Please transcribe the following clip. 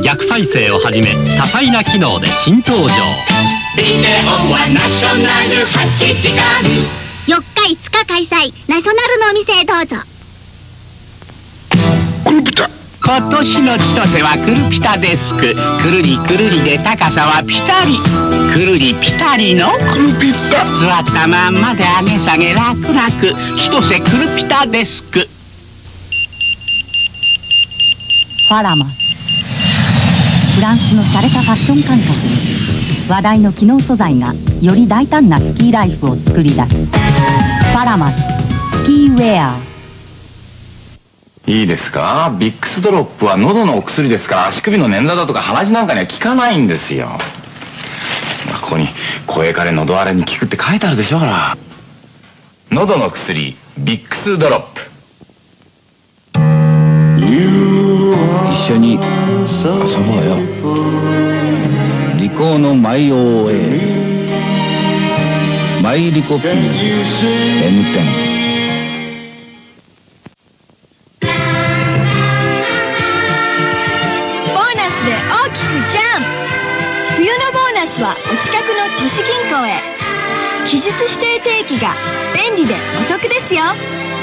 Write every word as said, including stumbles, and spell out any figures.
逆再生をはじめ多彩な機能で新登場。 ビデオはナショナルはちじかん、 よっかいつか開催、ナショナルのお店へどうぞ。 クルピタ、 今年の千歳はクルピタデスク。くるりくるりで高さはピタリ、くるりピタリのクルピタ。 座ったまんまで上げ下げ楽々、千歳クルピタデスク。 ファラマス、フランスの洒落たファッション感覚に話題の機能素材がより大胆なスキーライフを作り出す。ファラマススキーウェア。 いいですか、ビックスドロップは喉のお薬ですから、足首の捻挫だとか鼻血なんかには効かないんですよ。まあ、ここに声かれ喉荒れに効くって書いてあるでしょうから。喉の薬ビックスドロップ。 一緒に遊ぼうよ。リコのマイ オーエー マイリコピー エヌテン。 冬のボーナスはお近くの都市銀行へ。期日指定定期が便利でお得ですよ。